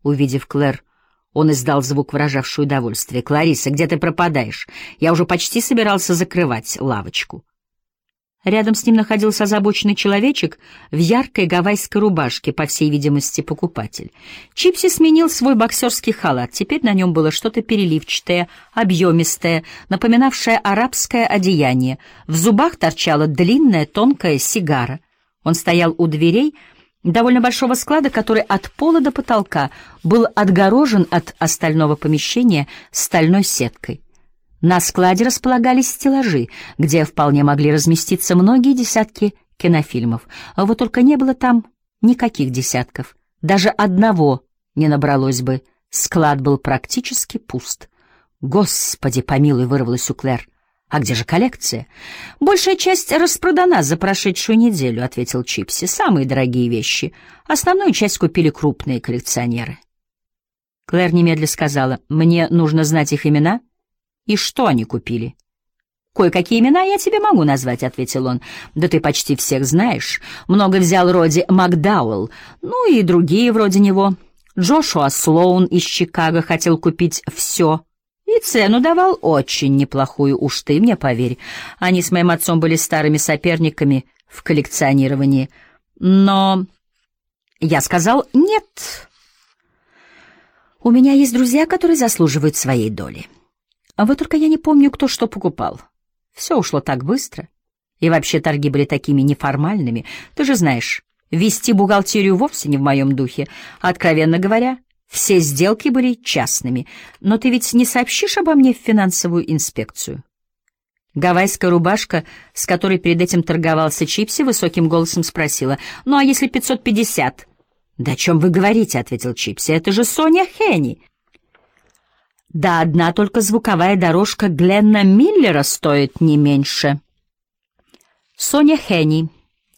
Увидев Клэр, он издал звук, выражавший удовольствие. «Клариса, где ты пропадаешь? Я уже почти собирался закрывать лавочку». Рядом с ним находился озабоченный человечек в яркой гавайской рубашке, по всей видимости, покупатель. Чипси сменил свой боксерский халат. Теперь на нем было что-то переливчатое, объемистое, напоминавшее арабское одеяние. В зубах торчала длинная тонкая сигара. Он стоял у дверей довольно большого склада, который от пола до потолка был отгорожен от остального помещения стальной сеткой. На складе располагались стеллажи, где вполне могли разместиться многие десятки кинофильмов. Вот только не было там никаких десятков. Даже одного не набралось бы. Склад был практически пуст. «Господи помилуй!» — вырвалось у Клэр. «А где же коллекция?» «Большая часть распродана за прошедшую неделю», — ответил Чипси. «Самые дорогие вещи. Основную часть купили крупные коллекционеры». Клэр немедля сказала: «Мне нужно знать их имена». «И что они купили?» «Кое-какие имена я тебе могу назвать», — ответил он. «Да ты почти всех знаешь. Много взял Роди Макдауэлл, ну и другие вроде него. Джошуа Слоун из Чикаго хотел купить все. И цену давал очень неплохую, уж ты мне поверь. Они с моим отцом были старыми соперниками в коллекционировании. Но я сказал нет. У меня есть друзья, которые заслуживают своей доли. А вот только я не помню, кто что покупал. Все ушло так быстро. И вообще торги были такими неформальными. Ты же знаешь, вести бухгалтерию вовсе не в моем духе. Откровенно говоря, все сделки были частными. Но ты ведь не сообщишь обо мне в финансовую инспекцию?» Гавайская рубашка, с которой перед этим торговался Чипси, высоким голосом спросила: «Ну а если 550?» «Да о чем вы говорите?» — ответил Чипси. «Это же Соня Хенни». «Да одна только звуковая дорожка Гленна Миллера стоит не меньше». Соня Хенни,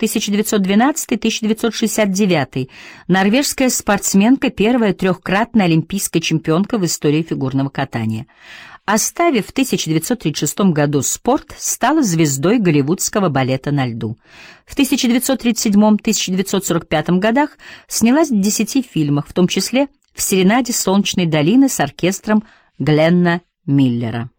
1912-1969, норвежская спортсменка, первая трехкратная олимпийская чемпионка в истории фигурного катания. Оставив в 1936 году спорт, стала звездой голливудского балета на льду. В 1937-1945 годах снялась в 10 фильмах, в том числе в «Серенаде Солнечной долины» с оркестром Гленна Миллера.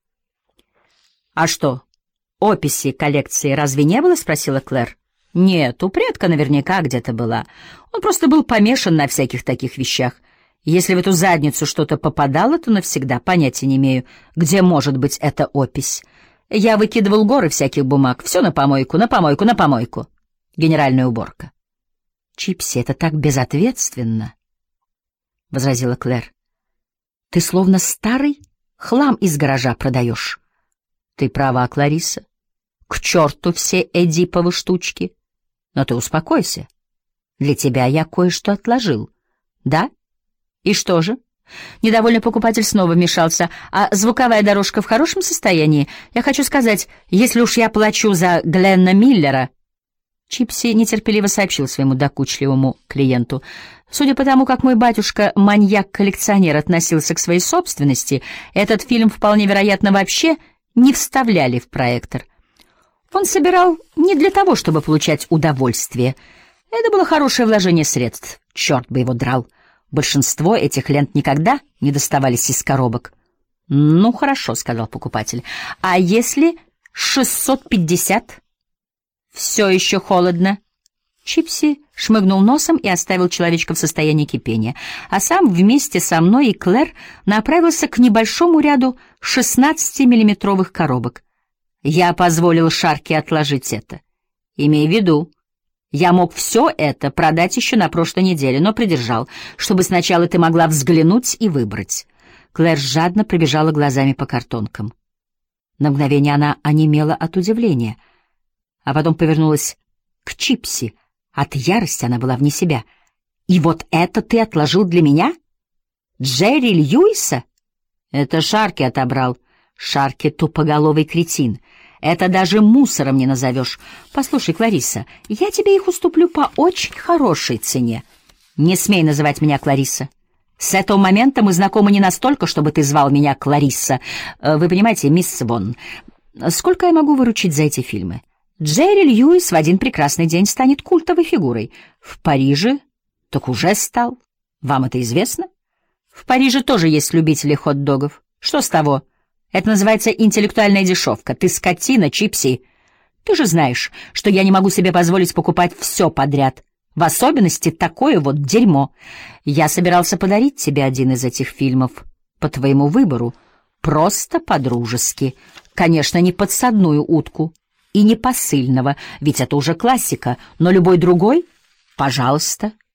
«А что, описи коллекции разве не было?» — спросила Клэр. «Нет, у предка наверняка где-то была. Он просто был помешан на всяких таких вещах. Если в эту задницу что-то попадало, то навсегда понятия не имею, где может быть эта опись. Я выкидывал горы всяких бумаг. Все на помойку, на помойку, на помойку. Генеральная уборка». «Чипси, это так безответственно», — возразила Клэр. «Ты словно старый хлам из гаража продаешь». «Ты права, Клариса. К черту все эдиповы штучки. Но ты успокойся. Для тебя я кое-что отложил. Да? И что же?» Недовольный покупатель снова вмешался. «А звуковая дорожка в хорошем состоянии? Я хочу сказать, если уж я плачу за Гленна Миллера...» Чипси нетерпеливо сообщил своему докучливому клиенту: «Судя по тому, как мой батюшка, маньяк-коллекционер, относился к своей собственности, этот фильм вполне вероятно вообще не вставляли в проектор. Он собирал не для того, чтобы получать удовольствие. Это было хорошее вложение средств. Черт бы его драл. Большинство этих лент никогда не доставались из коробок». «Ну, хорошо», — сказал покупатель. «А если 650? Все еще холодно». Чипси шмыгнул носом и оставил человечка в состоянии кипения, а сам вместе со мной и Клэр направился к небольшому ряду 16-миллиметровых коробок. Я позволил Шарке отложить это. Имей в виду, я мог все это продать еще на прошлой неделе, но придержал, чтобы сначала ты могла взглянуть и выбрать. Клэр жадно пробежала глазами по картонкам. На мгновение она онемела от удивления, а потом повернулась к Чипси. От ярости она была вне себя. «И вот это ты отложил для меня? Джерри Льюиса?» «Это Шарки отобрал. Шарки — тупоголовый кретин. Это даже мусором не назовешь. Послушай, Клариса, я тебе их уступлю по очень хорошей цене». «Не смей называть меня Клариса. С этого момента мы знакомы не настолько, чтобы ты звал меня Клариса. Вы понимаете, мисс Свон, сколько я могу выручить за эти фильмы? Джерри Льюис в один прекрасный день станет культовой фигурой. В Париже так уже стал. Вам это известно? В Париже тоже есть любители хот-догов. Что с того? Это называется интеллектуальная дешевка. Ты скотина, Чипси. Ты же знаешь, что я не могу себе позволить покупать все подряд. В особенности такое вот дерьмо. Я собирался подарить тебе один из этих фильмов по твоему выбору. Просто по-дружески. Конечно, не подсадную утку и не посыльного, ведь это уже классика, но любой другой, пожалуйста.